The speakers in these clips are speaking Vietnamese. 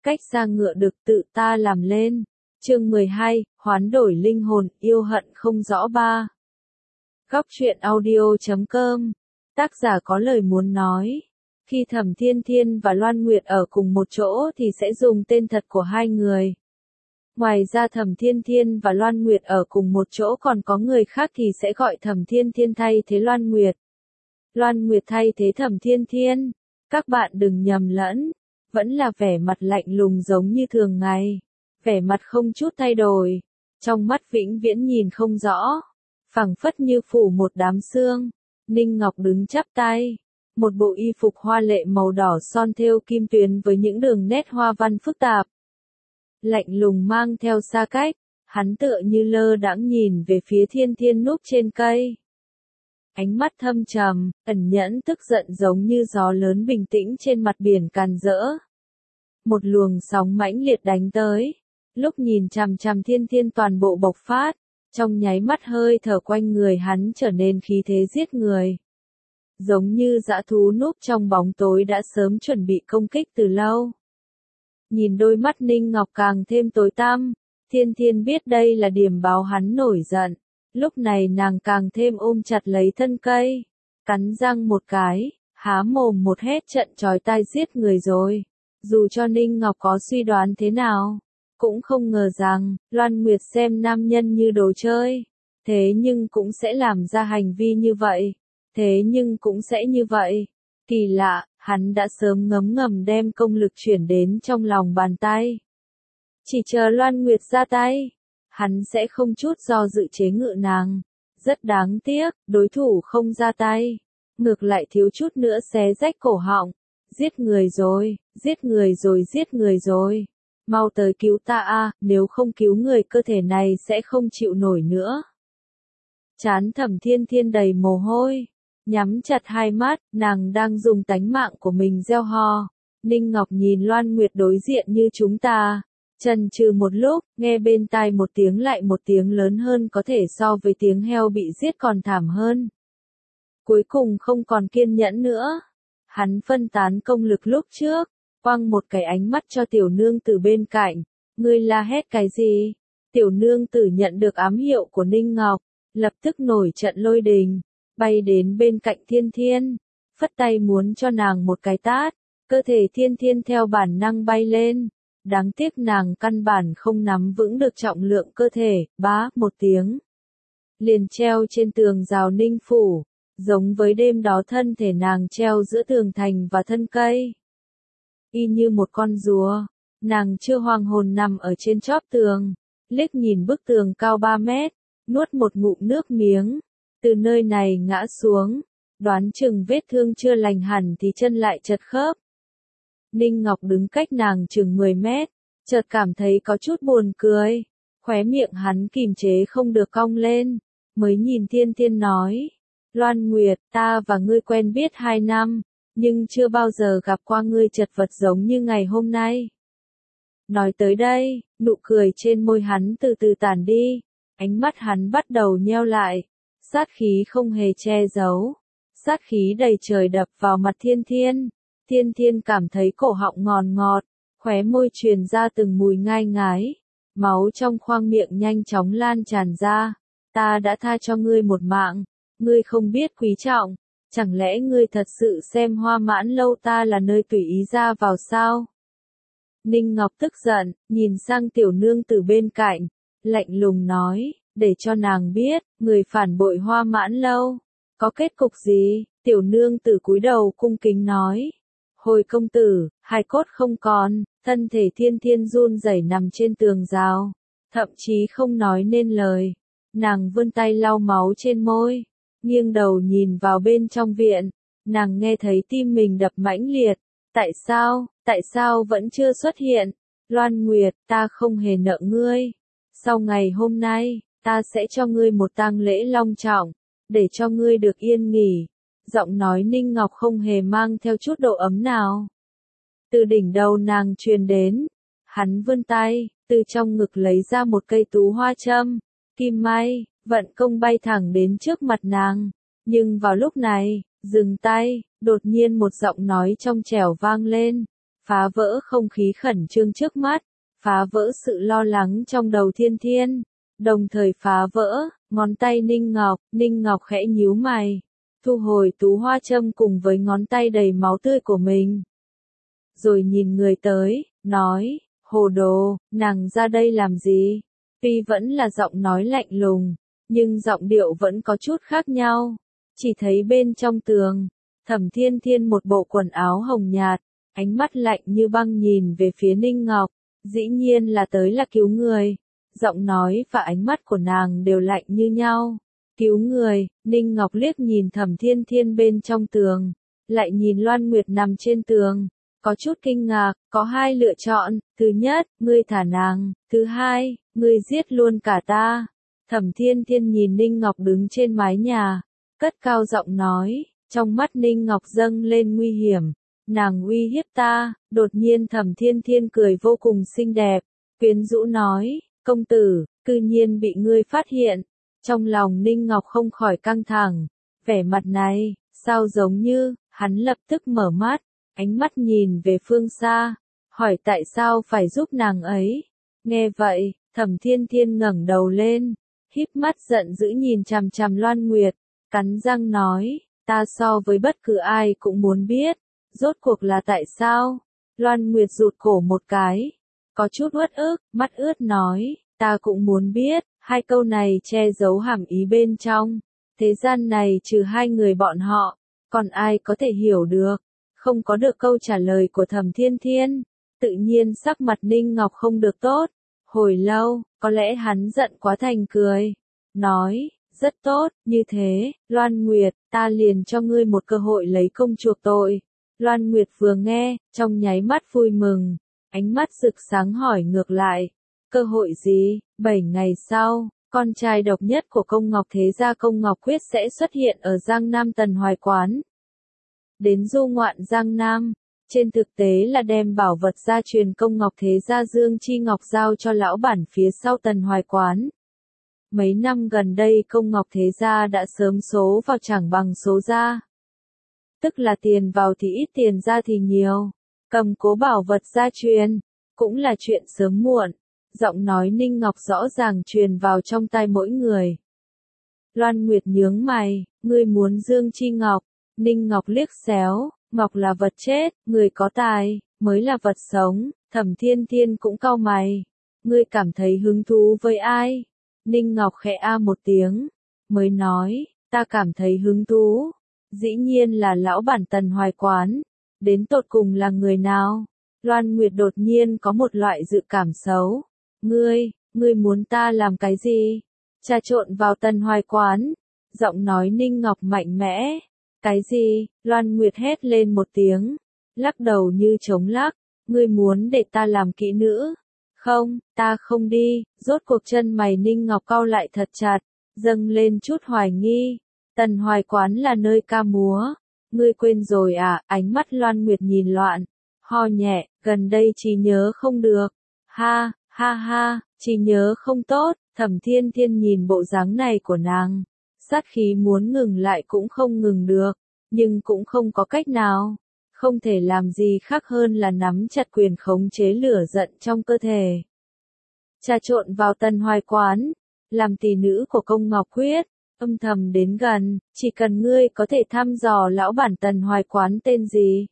cách xa ngựa được tự ta làm lên. Chương 12, hoán đổi linh hồn, yêu hận không rõ ba. Góc truyện audio.com. Tác giả có lời muốn nói. Khi Thẩm Thiên Thiên và Loan Nguyệt ở cùng một chỗ thì sẽ dùng tên thật của hai người. Ngoài ra Thẩm Thiên Thiên và Loan Nguyệt ở cùng một chỗ còn có người khác thì sẽ gọi Thẩm Thiên Thiên thay thế Loan Nguyệt. Loan Nguyệt thay thế Thẩm Thiên Thiên. Các bạn đừng nhầm lẫn. Vẫn là vẻ mặt lạnh lùng giống như thường ngày. Vẻ mặt không chút thay đổi. Trong mắt vĩnh viễn nhìn không rõ. Phảng phất như phủ một đám sương. Ninh Ngọc đứng chắp tay. Một bộ y phục hoa lệ màu đỏ son thêu kim tuyến với những đường nét hoa văn phức tạp. Lạnh lùng mang theo xa cách. Hắn tựa như lơ đãng nhìn về phía Thiên Thiên núp trên cây. Ánh mắt thâm trầm, ẩn nhẫn tức giận giống như gió lớn bình tĩnh trên mặt biển càn rỡ. Một luồng sóng mãnh liệt đánh tới. Lúc nhìn chằm chằm Thiên Thiên toàn bộ bộc phát, trong nháy mắt hơi thở quanh người hắn trở nên khí thế giết người. Giống như dã thú núp trong bóng tối đã sớm chuẩn bị công kích từ lâu. Nhìn đôi mắt Ninh Ngọc càng thêm tối tăm, Thiên Thiên biết đây là điểm báo hắn nổi giận. Lúc này nàng càng thêm ôm chặt lấy thân cây, cắn răng một cái, há mồm một hét trận chói tai giết người rồi. Dù cho Ninh Ngọc có suy đoán thế nào, cũng không ngờ rằng, Loan Nguyệt xem nam nhân như đồ chơi, thế nhưng cũng sẽ làm ra hành vi như vậy, thế nhưng cũng sẽ như vậy. Kỳ lạ, hắn đã sớm ngấm ngầm đem công lực chuyển đến trong lòng bàn tay. Chỉ chờ Loan Nguyệt ra tay, hắn sẽ không chút do dự chế ngự nàng. Rất đáng tiếc, đối thủ không ra tay, ngược lại thiếu chút nữa xé rách cổ họng. Giết người rồi, giết người rồi, giết người rồi. Mau tới cứu ta a, nếu không cứu người cơ thể này sẽ không chịu nổi nữa. Trán Thẩm Thiên Thiên đầy mồ hôi, nhắm chặt hai mắt, nàng đang dùng tánh mạng của mình gieo hò. Ninh Ngọc nhìn Loan Nguyệt đối diện như chúng ta, chần chừ một lúc, nghe bên tai một tiếng lại một tiếng lớn hơn có thể so với tiếng heo bị giết còn thảm hơn. Cuối cùng không còn kiên nhẫn nữa. Hắn phân tán công lực lúc trước, quăng một cái ánh mắt cho tiểu nương tử bên cạnh. Ngươi la hét cái gì? Tiểu nương tử nhận được ám hiệu của Ninh Ngọc, lập tức nổi trận lôi đình, bay đến bên cạnh Thiên Thiên, phất tay muốn cho nàng một cái tát. Cơ thể Thiên Thiên theo bản năng bay lên. Đáng tiếc nàng căn bản không nắm vững được trọng lượng cơ thể, bá một tiếng. Liền treo trên tường rào Ninh phủ, giống với đêm đó thân thể nàng treo giữa tường thành và thân cây. Y như một con rùa, nàng chưa hoàng hồn nằm ở trên chóp tường, liếc nhìn bức tường cao 3 mét, nuốt một ngụm nước miếng, từ nơi này ngã xuống, đoán chừng vết thương chưa lành hẳn thì chân lại chật khớp. Ninh Ngọc đứng cách nàng chừng 10 mét, chợt cảm thấy có chút buồn cười, khóe miệng hắn kìm chế không được cong lên, mới nhìn Thiên Thiên nói, Loan Nguyệt, ta và ngươi quen biết 2 năm, nhưng chưa bao giờ gặp qua ngươi chật vật giống như ngày hôm nay. Nói tới đây, nụ cười trên môi hắn từ từ tàn đi, ánh mắt hắn bắt đầu nheo lại, sát khí không hề che giấu, sát khí đầy trời đập vào mặt Thiên Thiên. Thiên Thiên cảm thấy cổ họng ngọt ngọt, khóe môi truyền ra từng mùi ngai ngái, máu trong khoang miệng nhanh chóng lan tràn ra. Ta đã tha cho ngươi một mạng, ngươi không biết quý trọng, chẳng lẽ ngươi thật sự xem Hoa Mãn lâu ta là nơi tùy ý ra vào sao? Ninh Ngọc tức giận, nhìn sang tiểu nương tử bên cạnh, lạnh lùng nói, để cho nàng biết, người phản bội Hoa Mãn lâu, có kết cục gì? Tiểu nương tử cúi đầu cung kính nói. Hồi công tử, hài cốt không còn, thân thể Thiên Thiên run rẩy nằm trên tường rào, thậm chí không nói nên lời. Nàng vươn tay lau máu trên môi, nghiêng đầu nhìn vào bên trong viện, nàng nghe thấy tim mình đập mãnh liệt. Tại sao vẫn chưa xuất hiện? Loan Nguyệt, ta không hề nợ ngươi. Sau ngày hôm nay, ta sẽ cho ngươi một tang lễ long trọng, để cho ngươi được yên nghỉ. Giọng nói Ninh Ngọc không hề mang theo chút độ ấm nào. Từ đỉnh đầu nàng truyền đến, hắn vươn tay, từ trong ngực lấy ra một cây tú hoa châm, kim may, vận công bay thẳng đến trước mặt nàng. Nhưng vào lúc này, dừng tay, đột nhiên một giọng nói trong trẻo vang lên, phá vỡ không khí khẩn trương trước mắt, phá vỡ sự lo lắng trong đầu Thiên Thiên, đồng thời phá vỡ, ngón tay Ninh Ngọc khẽ nhíu mày, thu hồi tú hoa châm cùng với ngón tay đầy máu tươi của mình. Rồi nhìn người tới, nói, hồ đồ, nàng ra đây làm gì? Tuy vẫn là giọng nói lạnh lùng, nhưng giọng điệu vẫn có chút khác nhau. Chỉ thấy bên trong tường, Thẩm Thiên Thiên một bộ quần áo hồng nhạt, ánh mắt lạnh như băng nhìn về phía Ninh Ngọc, dĩ nhiên là tới là cứu người. Giọng nói và ánh mắt của nàng đều lạnh như nhau. Cứu người, Ninh Ngọc liếc nhìn Thẩm Thiên Thiên bên trong tường, lại nhìn Loan Nguyệt nằm trên tường, có chút kinh ngạc, có hai lựa chọn, thứ nhất, ngươi thả nàng, thứ hai, ngươi giết luôn cả ta. Thẩm Thiên Thiên nhìn Ninh Ngọc đứng trên mái nhà, cất cao giọng nói, trong mắt Ninh Ngọc dâng lên nguy hiểm, nàng uy hiếp ta. Đột nhiên Thẩm Thiên Thiên cười vô cùng xinh đẹp, quyến rũ nói, công tử, cư nhiên bị ngươi phát hiện. Trong lòng Ninh Ngọc không khỏi căng thẳng, vẻ mặt này, sao giống như, hắn lập tức mở mắt, ánh mắt nhìn về phương xa, hỏi tại sao phải giúp nàng ấy. Nghe vậy, Thẩm Thiên Thiên ngẩng đầu lên, híp mắt giận dữ nhìn chằm chằm Loan Nguyệt, cắn răng nói, ta so với bất cứ ai cũng muốn biết, rốt cuộc là tại sao? Loan Nguyệt rụt cổ một cái, có chút uất ức, mắt ướt nói, ta cũng muốn biết. Hai câu này che giấu hàm ý bên trong. Thế gian này trừ hai người bọn họ, còn ai có thể hiểu được? Không có được câu trả lời của Thẩm Thiên Thiên, tự nhiên sắc mặt Ninh Ngọc không được tốt. Hồi lâu, có lẽ hắn giận quá thành cười. Nói, rất tốt, như thế, Loan Nguyệt, ta liền cho ngươi một cơ hội lấy công chuộc tội. Loan Nguyệt vừa nghe, trong nháy mắt vui mừng, ánh mắt rực sáng hỏi ngược lại. Cơ hội gì? 7 ngày sau, con trai độc nhất của Công Ngọc Thế gia Công Ngọc Quyết sẽ xuất hiện ở Giang Nam Tần Hoài Quán. Đến du ngoạn Giang Nam, trên thực tế là đem bảo vật gia truyền Công Ngọc Thế gia Dương Chi Ngọc giao cho lão bản phía sau Tần Hoài Quán. Mấy năm gần đây Công Ngọc Thế gia đã sớm số vào chẳng bằng số ra. Tức là tiền vào thì ít tiền ra thì nhiều. Cầm cố bảo vật gia truyền, cũng là chuyện sớm muộn. Giọng nói Ninh Ngọc rõ ràng truyền vào trong tai mỗi người. Loan Nguyệt nhướng mày, ngươi muốn Dương Chi Ngọc. Ninh Ngọc liếc xéo, Ngọc là vật chết, người có tài, mới là vật sống. Thẩm Thiên Thiên cũng cau mày. Ngươi cảm thấy hứng thú với ai? Ninh Ngọc khẽ a một tiếng, mới nói, ta cảm thấy hứng thú. Dĩ nhiên là lão bản Tần Hoài Quán. Đến tột cùng là người nào? Loan Nguyệt đột nhiên có một loại dự cảm xấu. Ngươi muốn ta làm cái gì? Trà trộn vào Tần Hoài Quán. Giọng nói Ninh Ngọc mạnh mẽ. Cái gì? Loan Nguyệt hét lên một tiếng. Lắc đầu như chống lắc. Ngươi muốn để ta làm kỹ nữ? Không, ta không đi. Rốt cuộc chân mày Ninh Ngọc cau lại thật chặt. Dâng lên chút hoài nghi. Tần Hoài Quán là nơi ca múa. Ngươi quên rồi à? Ánh mắt Loan Nguyệt nhìn loạn. Ho nhẹ, gần đây trí nhớ không được. Ha ha, trí nhớ không tốt. Thẩm Thiên Thiên nhìn bộ dáng này của nàng, sát khí muốn ngừng lại cũng không ngừng được, nhưng cũng không có cách nào, không thể làm gì khác hơn là nắm chặt quyền khống chế lửa giận trong cơ thể. Trà trộn vào Tần Hoài Quán, làm tỷ nữ của Công Ngọc Quyết, âm thầm đến gần, chỉ cần ngươi có thể thăm dò lão bản Tần Hoài Quán tên gì,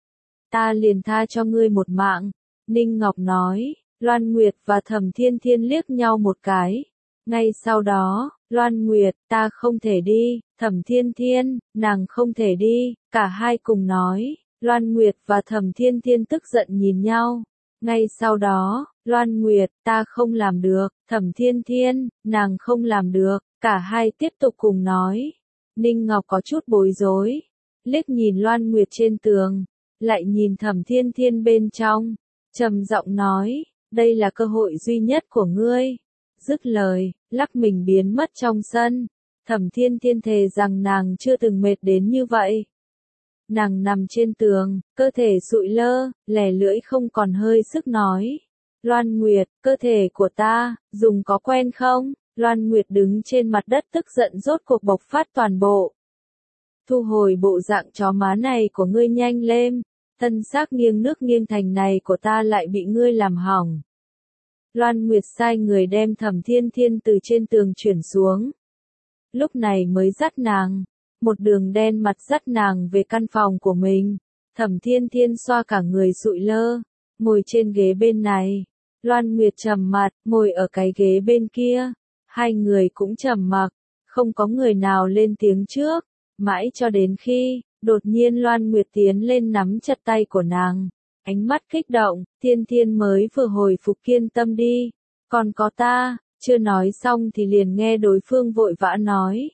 ta liền tha cho ngươi một mạng. Ninh Ngọc nói. Loan Nguyệt và Thẩm Thiên Thiên liếc nhau một cái. Ngay sau đó, Loan Nguyệt, ta không thể đi. Thẩm Thiên Thiên, nàng không thể đi. Cả hai cùng nói. Loan Nguyệt và Thẩm Thiên Thiên tức giận nhìn nhau. Ngay sau đó, Loan Nguyệt, ta không làm được. Thẩm Thiên Thiên, nàng không làm được. Cả hai tiếp tục cùng nói. Ninh Ngọc có chút bối rối. Liếc nhìn Loan Nguyệt trên tường. Lại nhìn Thẩm Thiên Thiên bên trong. Trầm giọng nói. Đây là cơ hội duy nhất của ngươi. Dứt lời, lắc mình biến mất trong sân. Thẩm Thiên Thiên thề rằng nàng chưa từng mệt đến như vậy. Nàng nằm trên tường, cơ thể sụi lơ, lẻ lưỡi không còn hơi sức nói. Loan Nguyệt, cơ thể của ta, dùng có quen không? Loan Nguyệt đứng trên mặt đất tức giận rốt cuộc bộc phát toàn bộ. Thu hồi bộ dạng chó má này của ngươi nhanh lên. Tân xác nghiêng nước nghiêng thành này của ta lại bị ngươi làm hỏng. Loan Nguyệt sai người đem Thẩm Thiên Thiên từ trên tường chuyển xuống. Lúc này mới dắt nàng, một đường đen mặt dắt nàng về căn phòng của mình. Thẩm Thiên Thiên xoa cả người sụi lơ, ngồi trên ghế bên này. Loan Nguyệt trầm mặt, ngồi ở cái ghế bên kia. Hai người cũng trầm mặc, không có người nào lên tiếng trước. Mãi cho đến khi, đột nhiên Loan Nguyệt tiến lên nắm chặt tay của nàng. Ánh mắt kích động, Thiên Thiên mới vừa hồi phục kiên tâm đi. Còn có ta, chưa nói xong thì liền nghe đối phương vội vã nói.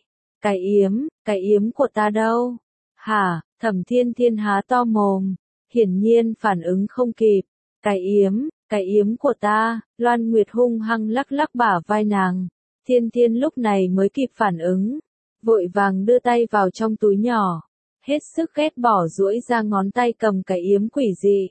Cái yếm của ta đâu? Hả? Thẩm Thiên Thiên há to mồm, hiển nhiên phản ứng không kịp. Cái yếm của ta, Loan Nguyệt hung hăng lắc lắc bả vai nàng. Thiên Thiên lúc này mới kịp phản ứng, vội vàng đưa tay vào trong túi nhỏ, hết sức ghét bỏ duỗi ra ngón tay cầm cái yếm quỷ dị.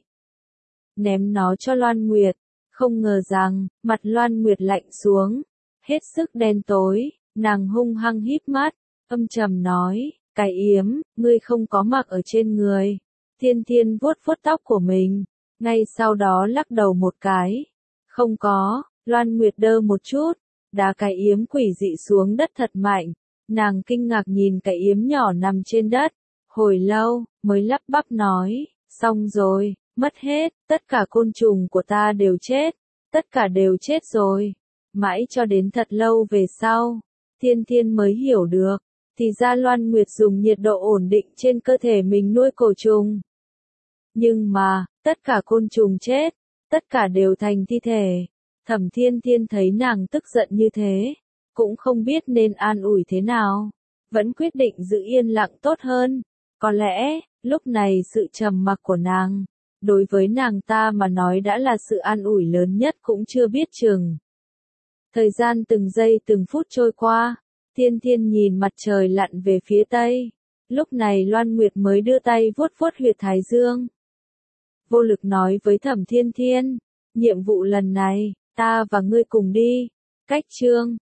Ném nó cho Loan Nguyệt, không ngờ rằng, mặt Loan Nguyệt lạnh xuống, hết sức đen tối, nàng hung hăng híp mắt, âm trầm nói, cái yếm, ngươi không có mặc ở trên người. Thiên Thiên vuốt vuốt tóc của mình, ngay sau đó lắc đầu một cái. Không có, Loan Nguyệt đơ một chút, đá cái yếm quỷ dị xuống đất thật mạnh. Nàng kinh ngạc nhìn cái yếm nhỏ nằm trên đất, hồi lâu, mới lắp bắp nói, xong rồi, mất hết, tất cả côn trùng của ta đều chết, tất cả đều chết rồi. Mãi cho đến thật lâu về sau, Thiên Thiên mới hiểu được, thì ra Loan Nguyệt dùng nhiệt độ ổn định trên cơ thể mình nuôi cổ trùng. Nhưng mà, tất cả côn trùng chết, tất cả đều thành thi thể. Thẩm Thiên Thiên thấy nàng tức giận như thế, cũng không biết nên an ủi thế nào, vẫn quyết định giữ yên lặng tốt hơn. Có lẽ, lúc này sự trầm mặc của nàng, đối với nàng ta mà nói đã là sự an ủi lớn nhất cũng chưa biết chừng. Thời gian từng giây từng phút trôi qua, Thiên Thiên nhìn mặt trời lặn về phía tây. Lúc này Loan Nguyệt mới đưa tay vuốt vuốt huyệt thái dương. Vô lực nói với Thẩm Thiên Thiên, nhiệm vụ lần này, ta và ngươi cùng đi. Cách chương